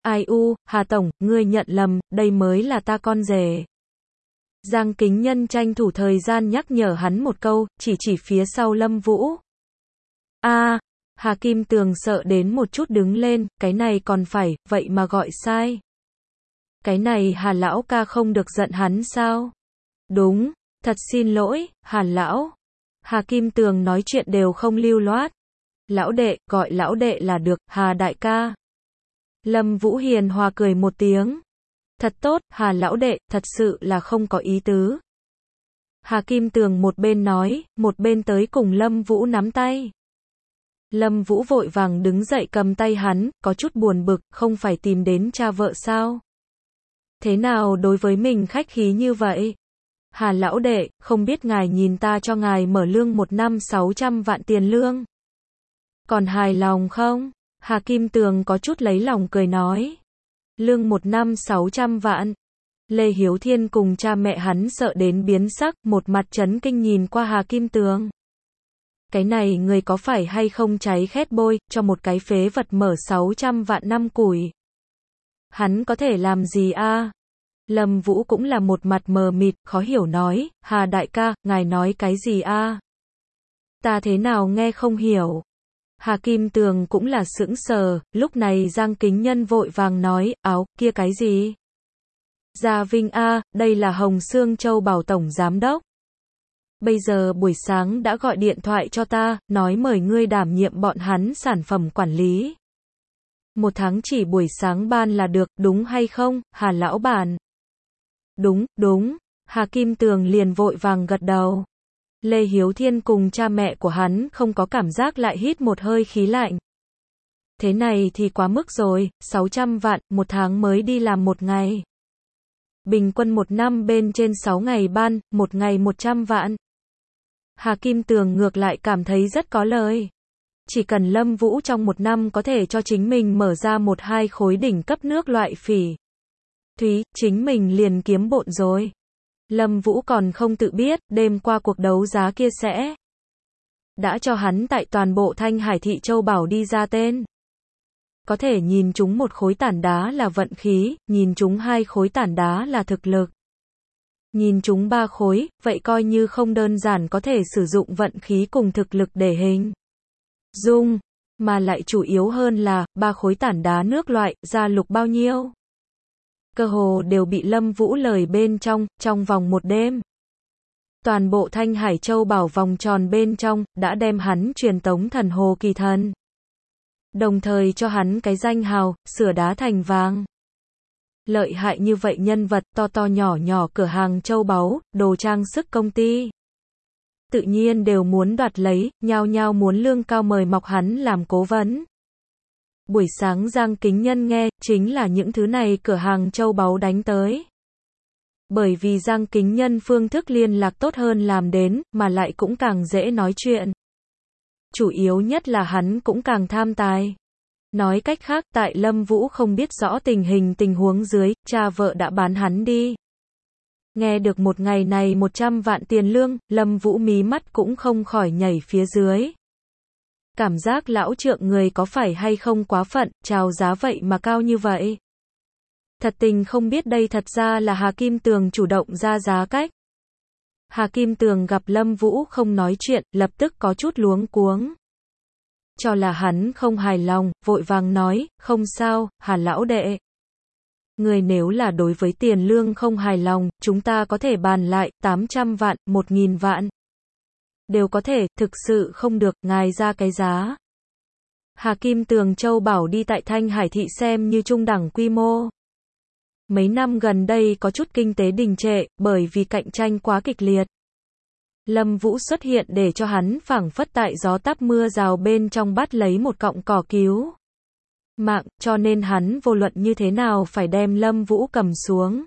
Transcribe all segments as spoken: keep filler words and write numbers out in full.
Ai u, Hà Tổng, ngươi nhận lầm, đây mới là ta con rể. Giang Kính Nhân tranh thủ thời gian nhắc nhở hắn một câu, chỉ chỉ phía sau Lâm Vũ. A, Hà Kim Tường sợ đến một chút đứng lên, cái này còn phải, vậy mà gọi sai. Cái này Hà lão ca không được giận hắn sao? Đúng, thật xin lỗi, Hà lão. Hà Kim Tường nói chuyện đều không lưu loát. Lão đệ, gọi lão đệ là được, Hà đại ca. Lâm Vũ hiền hòa cười một tiếng. Thật tốt, Hà lão đệ, thật sự là không có ý tứ. Hà Kim Tường một bên nói, một bên tới cùng Lâm Vũ nắm tay. Lâm Vũ vội vàng đứng dậy cầm tay hắn, có chút buồn bực, không phải tìm đến cha vợ sao? Thế nào đối với mình khách khí như vậy? Hà lão đệ, không biết ngài nhìn ta cho ngài mở lương một năm sáu trăm vạn tiền lương. Còn hài lòng không? Hà Kim Tường có chút lấy lòng cười nói. Lương một năm sáu trăm vạn. Lê Hiếu Thiên cùng cha mẹ hắn sợ đến biến sắc, một mặt chấn kinh nhìn qua Hà Kim Tường. Cái này người có phải hay không cháy khét bôi, cho một cái phế vật mở sáu trăm vạn năm củi. Hắn có thể làm gì a? À? Lâm Vũ cũng là một mặt mờ mịt, khó hiểu nói, Hà đại ca, ngài nói cái gì a? À? Ta thế nào nghe không hiểu. Hà Kim Tường cũng là sững sờ, lúc này Giang Kính Nhân vội vàng nói, áo, kia cái gì? Gia Vinh a, à, đây là Hồng Sương Châu Bảo Tổng Giám Đốc. Bây giờ buổi sáng đã gọi điện thoại cho ta, nói mời ngươi đảm nhiệm bọn hắn sản phẩm quản lý. Một tháng chỉ buổi sáng ban là được, đúng hay không, Hà lão bản? Đúng, đúng, Hà Kim Tường liền vội vàng gật đầu. Lê Hiếu Thiên cùng cha mẹ của hắn không có cảm giác lại hít một hơi khí lạnh. Thế này thì quá mức rồi, sáu trăm vạn, một tháng mới đi làm một ngày. Bình quân một năm bên trên sáu ngày ban, một ngày một trăm vạn. Hà Kim Tường ngược lại cảm thấy rất có lời. Chỉ cần Lâm Vũ trong một năm có thể cho chính mình mở ra một hai khối đỉnh cấp nước loại phỉ thúy, chính mình liền kiếm bộn rồi. Lâm Vũ còn không tự biết, đêm qua cuộc đấu giá kia sẽ đã cho hắn tại toàn bộ Thanh Hải thị châu bảo đi ra tên. Có thể nhìn chúng một khối tảng đá là vận khí, nhìn chúng hai khối tảng đá là thực lực. Nhìn chúng ba khối, vậy coi như không đơn giản có thể sử dụng vận khí cùng thực lực để hình dung, mà lại chủ yếu hơn là, ba khối tảng đá nước loại, ra lục bao nhiêu. Cơ hồ đều bị Lâm Vũ lời bên trong, trong vòng một đêm. Toàn bộ Thanh Hải Châu bảo vòng tròn bên trong, đã đem hắn truyền tống thần hồ kỳ thần. Đồng thời cho hắn cái danh hào, sửa đá thành vàng. Lợi hại như vậy nhân vật, to to nhỏ nhỏ cửa hàng châu báu, đồ trang sức công ty. Tự nhiên đều muốn đoạt lấy, nhao nhao muốn lương cao mời mọc hắn làm cố vấn. Buổi sáng Giang Kính Nhân nghe, chính là những thứ này cửa hàng châu báu đánh tới. Bởi vì Giang Kính Nhân phương thức liên lạc tốt hơn làm đến, mà lại cũng càng dễ nói chuyện. Chủ yếu nhất là hắn cũng càng tham tài. Nói cách khác, tại Lâm Vũ không biết rõ tình hình tình huống dưới, cha vợ đã bán hắn đi. Nghe được một ngày này một trăm vạn tiền lương, Lâm Vũ mí mắt cũng không khỏi nhảy phía dưới. Cảm giác lão trượng người có phải hay không quá phận, chào giá vậy mà cao như vậy. Thật tình không biết đây thật ra là Hà Kim Tường chủ động ra giá cách. Hà Kim Tường gặp Lâm Vũ không nói chuyện, lập tức có chút luống cuống. Cho là hắn không hài lòng, vội vàng nói, không sao, Hà lão đệ. Người nếu là đối với tiền lương không hài lòng, chúng ta có thể bàn lại, tám trăm vạn, một nghìn vạn. Đều có thể, thực sự không được, ngài ra cái giá. Hà Kim Tường châu bảo đi tại Thanh Hải thị xem như trung đẳng quy mô. Mấy năm gần đây có chút kinh tế đình trệ, bởi vì cạnh tranh quá kịch liệt. Lâm Vũ xuất hiện để cho hắn phảng phất tại gió táp mưa rào bên trong bắt lấy một cọng cỏ cứu mạng, cho nên hắn vô luận như thế nào phải đem Lâm Vũ cầm xuống.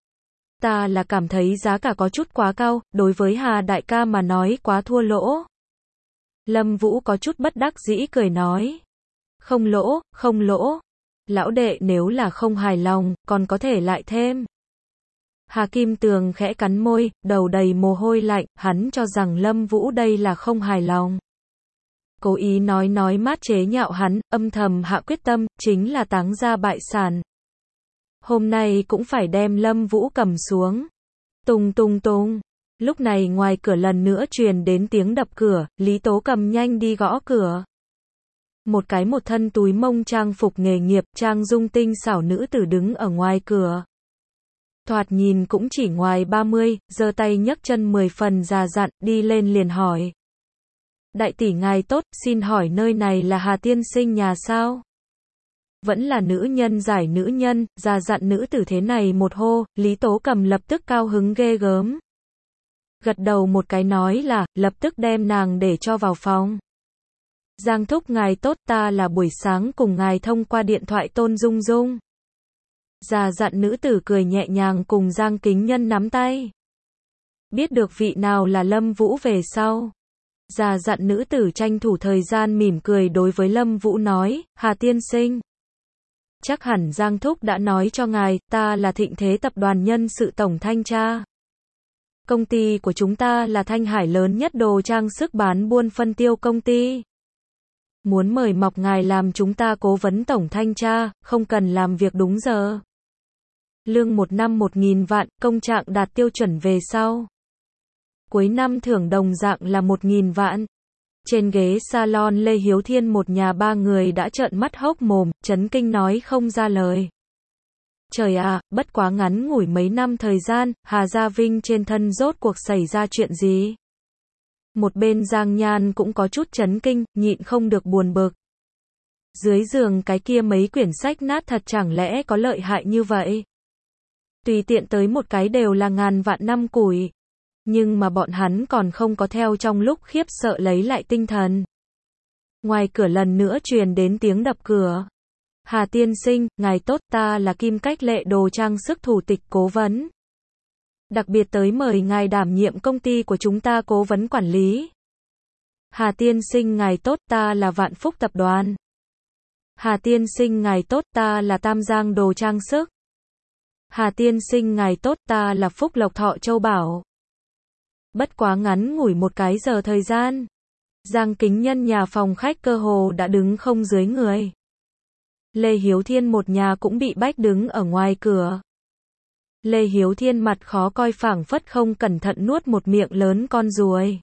Ta là cảm thấy giá cả có chút quá cao, đối với Hà đại ca mà nói quá thua lỗ. Lâm Vũ có chút bất đắc dĩ cười nói. Không lỗ, không lỗ. Lão đệ nếu là không hài lòng, còn có thể lại thêm. Hà Kim Tường khẽ cắn môi, đầu đầy mồ hôi lạnh, hắn cho rằng Lâm Vũ đây là không hài lòng. Cố ý nói nói mát chế nhạo hắn, âm thầm hạ quyết tâm, chính là táng ra bại sản. Hôm nay cũng phải đem Lâm Vũ cầm xuống. Tung tung tung. Lúc này ngoài cửa lần nữa truyền đến tiếng đập cửa, Lý Tố Cầm nhanh đi gõ cửa. Một cái một thân túi mông trang phục nghề nghiệp, trang dung tinh xảo nữ tử đứng ở ngoài cửa. Thoạt nhìn cũng chỉ ngoài ba mươi, giơ tay nhấc chân mười phần già dặn, đi lên liền hỏi. Đại tỷ ngài tốt, xin hỏi nơi này là Hà tiên sinh nhà sao? Vẫn là nữ nhân giải nữ nhân, già dặn nữ tử thế này một hô, Lý Tố Cầm lập tức cao hứng ghê gớm. Gật đầu một cái nói là, lập tức đem nàng để cho vào phòng. Giang thúc ngài tốt, ta là buổi sáng cùng ngài thông qua điện thoại Tôn Dung Dung. Già dặn nữ tử cười nhẹ nhàng cùng Giang Kính Nhân nắm tay. Biết được vị nào là Lâm Vũ về sau. Già dặn nữ tử tranh thủ thời gian mỉm cười đối với Lâm Vũ nói, Hà tiên sinh. Chắc hẳn Giang thúc đã nói cho ngài, ta là Thịnh Thế Tập đoàn nhân sự tổng thanh tra. Công ty của chúng ta là Thanh Hải lớn nhất đồ trang sức bán buôn phân tiêu công ty. Muốn mời mọc ngài làm chúng ta cố vấn tổng thanh tra, không cần làm việc đúng giờ. Lương một năm một nghìn vạn, công trạng đạt tiêu chuẩn về sau. Cuối năm thưởng đồng dạng là một nghìn vạn. Trên ghế salon Lê Hiếu Thiên một nhà ba người đã trợn mắt hốc mồm, chấn kinh nói không ra lời. Trời ạ, bất quá ngắn ngủi mấy năm thời gian, Hà Gia Vinh trên thân rốt cuộc xảy ra chuyện gì? Một bên Giang Nhan cũng có chút chấn kinh, nhịn không được buồn bực. Dưới giường cái kia mấy quyển sách nát thật chẳng lẽ có lợi hại như vậy? Tùy tiện tới một cái đều là ngàn vạn năm củi. Nhưng mà bọn hắn còn không có theo trong lúc khiếp sợ lấy lại tinh thần. Ngoài cửa lần nữa truyền đến tiếng đập cửa. Hà tiên sinh, ngài tốt, ta là Kim Cách Lệ đồ trang sức thủ tịch cố vấn. Đặc biệt tới mời ngài đảm nhiệm công ty của chúng ta cố vấn quản lý. Hà tiên sinh ngài tốt, ta là Vạn Phúc Tập đoàn. Hà tiên sinh ngài tốt, ta là Tam Giang đồ trang sức. Hà tiên sinh ngài tốt, ta là Phúc Lộc Thọ Châu Bảo. Bất quá ngắn ngủi một cái giờ thời gian. Giang Kính Nhân nhà phòng khách cơ hồ đã đứng không dưới người. Lê Hiếu Thiên một nhà cũng bị bách đứng ở ngoài cửa. Lê Hiếu Thiên mặt khó coi phảng phất không cẩn thận nuốt một miệng lớn con ruồi.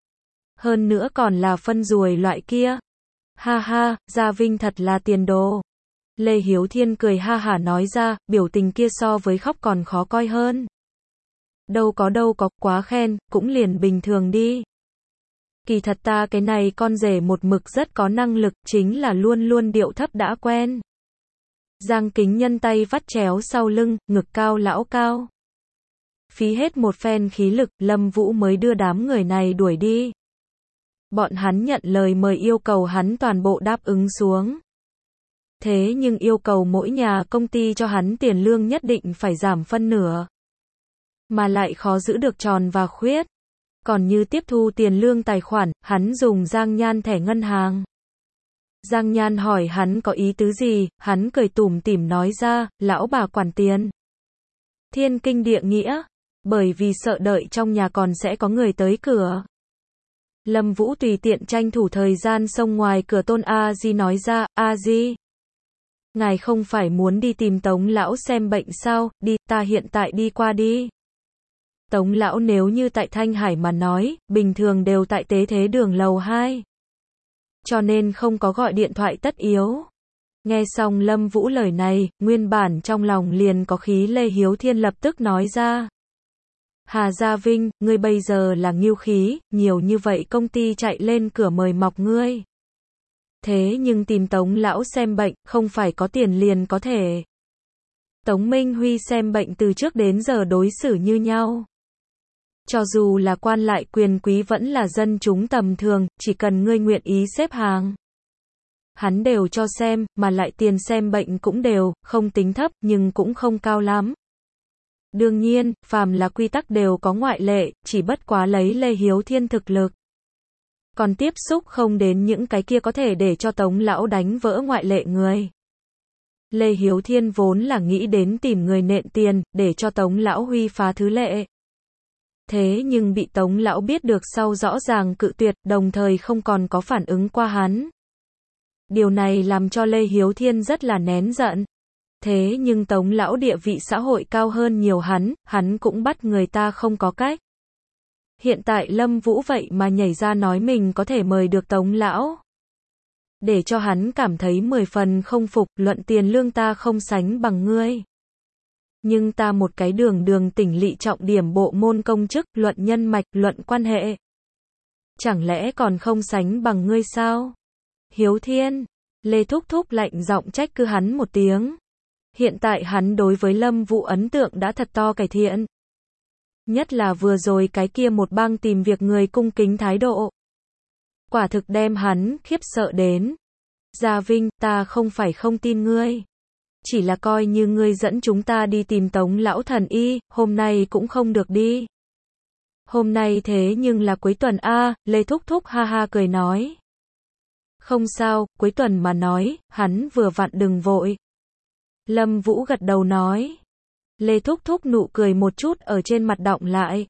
Hơn nữa còn là phân ruồi loại kia. Ha ha, Gia Vinh thật là tiền đồ. Lê Hiếu Thiên cười ha hả nói ra, biểu tình kia so với khóc còn khó coi hơn. Đâu có đâu có, quá khen, cũng liền bình thường đi. Kỳ thật ta cái này con rể một mực rất có năng lực, chính là luôn luôn điệu thấp đã quen. Giang Kính Nhân tay vắt chéo sau lưng, ngực cao lão cao. Phí hết một phen khí lực, Lâm Vũ mới đưa đám người này đuổi đi. Bọn hắn nhận lời mời yêu cầu hắn toàn bộ đáp ứng xuống. Thế nhưng yêu cầu mỗi nhà công ty cho hắn tiền lương nhất định phải giảm phân nửa. Mà lại khó giữ được tròn và khuyết. Còn như tiếp thu tiền lương tài khoản, hắn dùng Giang Nhan thẻ ngân hàng. Giang Nhan hỏi hắn có ý tứ gì, hắn cười tủm tỉm nói ra, lão bà quản tiền. Thiên kinh địa nghĩa, bởi vì sợ đợi trong nhà còn sẽ có người tới cửa. Lâm Vũ tùy tiện tranh thủ thời gian xông ngoài cửa Tôn A Di nói ra, A Di. Ngài không phải muốn đi tìm Tống lão xem bệnh sao, đi, ta hiện tại đi qua đi. Tống lão nếu như tại Thanh Hải mà nói, bình thường đều tại Tế Thế đường lầu hai. Cho nên không có gọi điện thoại tất yếu. Nghe xong Lâm Vũ lời này, nguyên bản trong lòng liền có khí. Lê Hiếu Thiên lập tức nói ra. Hà Gia Vinh, ngươi bây giờ là ngưu khí, nhiều như vậy công ty chạy lên cửa mời mọc ngươi. Thế nhưng tìm Tống lão xem bệnh, không phải có tiền liền có thể. Tống Minh Huy xem bệnh từ trước đến giờ đối xử như nhau. Cho dù là quan lại quyền quý vẫn là dân chúng tầm thường, chỉ cần ngươi nguyện ý xếp hàng. Hắn đều cho xem, mà lại tiền xem bệnh cũng đều, không tính thấp nhưng cũng không cao lắm. Đương nhiên, phàm là quy tắc đều có ngoại lệ, chỉ bất quá lấy Lê Hiếu Thiên thực lực. Còn tiếp xúc không đến những cái kia có thể để cho Tống lão đánh vỡ ngoại lệ người. Lê Hiếu Thiên vốn là nghĩ đến tìm người nện tiền, để cho Tống lão huy phá thứ lệ. Thế nhưng bị Tống lão biết được sau rõ ràng cự tuyệt, đồng thời không còn có phản ứng qua hắn. Điều này làm cho Lê Hiếu Thiên rất là nén giận. Thế nhưng Tống lão địa vị xã hội cao hơn nhiều hắn, hắn cũng bắt người ta không có cách. Hiện tại Lâm Vũ vậy mà nhảy ra nói mình có thể mời được Tống lão. Để cho hắn cảm thấy mười phần không phục, luận tiền lương ta không sánh bằng ngươi. Nhưng ta một cái đường đường tỉnh lỵ trọng điểm bộ môn công chức, luận nhân mạch, luận quan hệ. Chẳng lẽ còn không sánh bằng ngươi sao? Hiếu Thiên, Lê Thúc Thúc lạnh giọng trách cứ hắn một tiếng. Hiện tại hắn đối với Lâm Vũ ấn tượng đã thật to cải thiện. Nhất là vừa rồi cái kia một bang tìm việc người cung kính thái độ. Quả thực đem hắn khiếp sợ đến. Gia Vinh, ta không phải không tin ngươi. Chỉ là coi như ngươi dẫn chúng ta đi tìm Tống lão thần y, hôm nay cũng không được đi. Hôm nay thế nhưng là cuối tuần a, Lê Thúc Thúc ha ha cười nói. Không sao, cuối tuần mà nói, hắn vừa vặn đừng vội. Lâm Vũ gật đầu nói. Lê Thúc Thúc nụ cười một chút ở trên mặt đọng lại.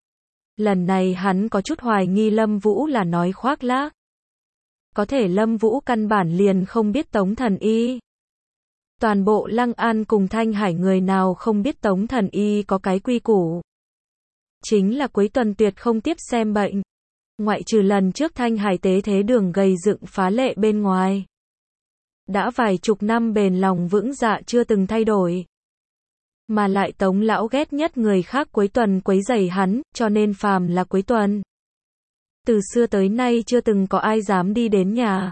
Lần này hắn có chút hoài nghi Lâm Vũ là nói khoác lác. Có thể Lâm Vũ căn bản liền không biết Tống thần y. Toàn bộ Lăng An cùng Thanh Hải người nào không biết Tống thần y có cái quy củ. Chính là cuối tuần tuyệt không tiếp xem bệnh. Ngoại trừ lần trước Thanh Hải tế thế đường gầy dựng phá lệ bên ngoài. Đã vài chục năm bền lòng vững dạ chưa từng thay đổi. Mà lại Tống lão ghét nhất người khác cuối tuần quấy rầy hắn, cho nên phàm là cuối tuần. Từ xưa tới nay chưa từng có ai dám đi đến nhà.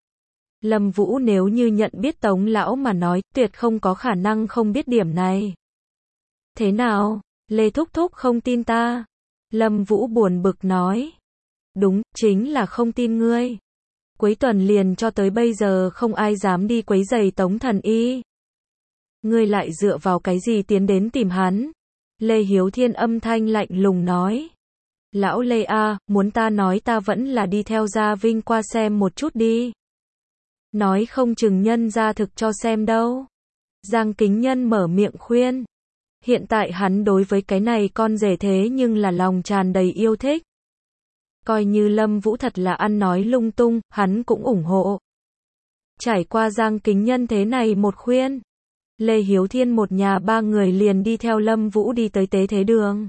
Lâm Vũ nếu như nhận biết Tống lão mà nói, tuyệt không có khả năng không biết điểm này. Thế nào? Lê Thúc Thúc không tin ta? Lâm Vũ buồn bực nói. Đúng, chính là không tin ngươi. Cuối tuần liền cho tới bây giờ không ai dám đi quấy rầy Tống thần y. Ngươi lại dựa vào cái gì tiến đến tìm hắn? Lê Hiếu Thiên âm thanh lạnh lùng nói. Lão Lê a, muốn ta nói ta vẫn là đi theo Gia Vinh qua xem một chút đi. Nói không chừng nhân ra thực cho xem đâu. Giang Kính Nhân mở miệng khuyên. Hiện tại hắn đối với cái này con rể thế nhưng là lòng tràn đầy yêu thích. Coi như Lâm Vũ thật là ăn nói lung tung, hắn cũng ủng hộ. Trải qua Giang Kính Nhân thế này một khuyên. Lê Hiếu Thiên một nhà ba người liền đi theo Lâm Vũ đi tới tế thế đường.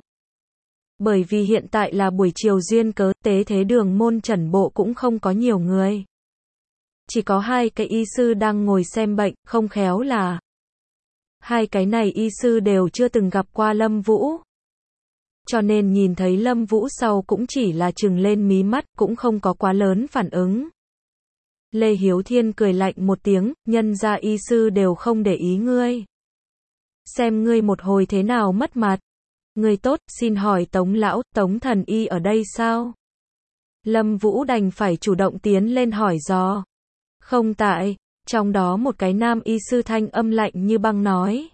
Bởi vì hiện tại là buổi chiều duyên cớ, tế thế đường môn trần bộ cũng không có nhiều người. Chỉ có hai cái y sư đang ngồi xem bệnh, không khéo là hai cái này y sư đều chưa từng gặp qua Lâm Vũ. Cho nên nhìn thấy Lâm Vũ sau cũng chỉ là trừng lên mí mắt, cũng không có quá lớn phản ứng. Lê Hiếu Thiên cười lạnh một tiếng, nhân ra y sư đều không để ý ngươi. Xem ngươi một hồi thế nào mất mặt. Ngươi tốt, xin hỏi Tống lão, Tống thần y ở đây sao? Lâm Vũ đành phải chủ động tiến lên hỏi dò. Không tại, trong đó một cái nam y sư thanh âm lạnh như băng nói.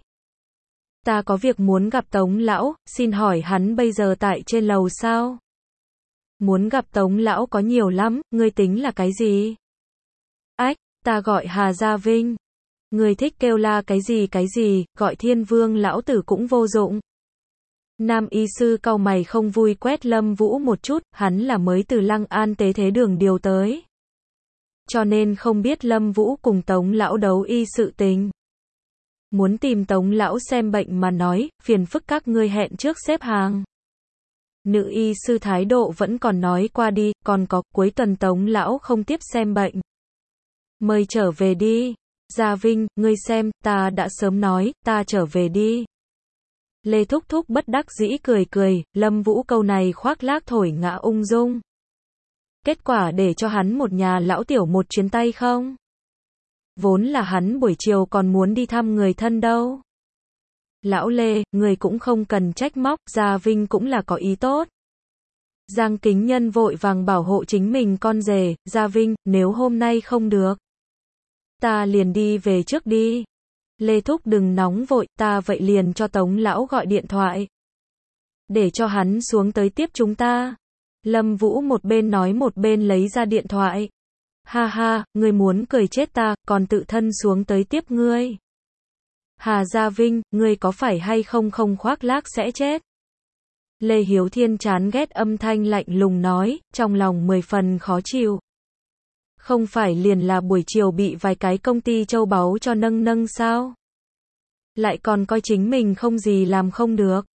Ta có việc muốn gặp Tống lão, xin hỏi hắn bây giờ tại trên lầu sao? Muốn gặp Tống lão có nhiều lắm, ngươi tính là cái gì? Ách, ta gọi Hà Gia Vinh. Ngươi thích kêu la cái gì cái gì, gọi Thiên Vương lão tử cũng vô dụng. Nam y sư cau mày không vui quét Lâm Vũ một chút, hắn là mới từ Lăng An tế thế đường điều tới. Cho nên không biết Lâm Vũ cùng Tống lão đấu y sự tình. Muốn tìm Tống lão xem bệnh mà nói, phiền phức các ngươi hẹn trước xếp hàng. Nữ y sư thái độ vẫn còn nói qua đi, còn có, cuối tuần Tống lão không tiếp xem bệnh. Mời trở về đi. Gia Vinh, ngươi xem, ta đã sớm nói, ta trở về đi. Lê Thúc Thúc bất đắc dĩ cười cười, Lâm Vũ câu này khoác lác thổi ngã ung dung. Kết quả để cho hắn một nhà lão tiểu một chuyến tay không? Vốn là hắn buổi chiều còn muốn đi thăm người thân đâu. Lão Lê, người cũng không cần trách móc, Gia Vinh cũng là có ý tốt. Giang Kính Nhân vội vàng bảo hộ chính mình con rể, Gia Vinh, nếu hôm nay không được. Ta liền đi về trước đi. Lê Thúc đừng nóng vội, ta vậy liền cho Tống lão gọi điện thoại. Để cho hắn xuống tới tiếp chúng ta. Lâm Vũ một bên nói một bên lấy ra điện thoại. Ha ha, ngươi muốn cười chết ta, còn tự thân xuống tới tiếp ngươi. Hà Gia Vinh, ngươi có phải hay không không khoác lác sẽ chết. Lê Hiếu Thiên chán ghét âm thanh lạnh lùng nói, trong lòng mười phần khó chịu. Không phải liền là buổi chiều bị vài cái công ty châu báu cho nâng nâng sao? Lại còn coi chính mình không gì làm không được.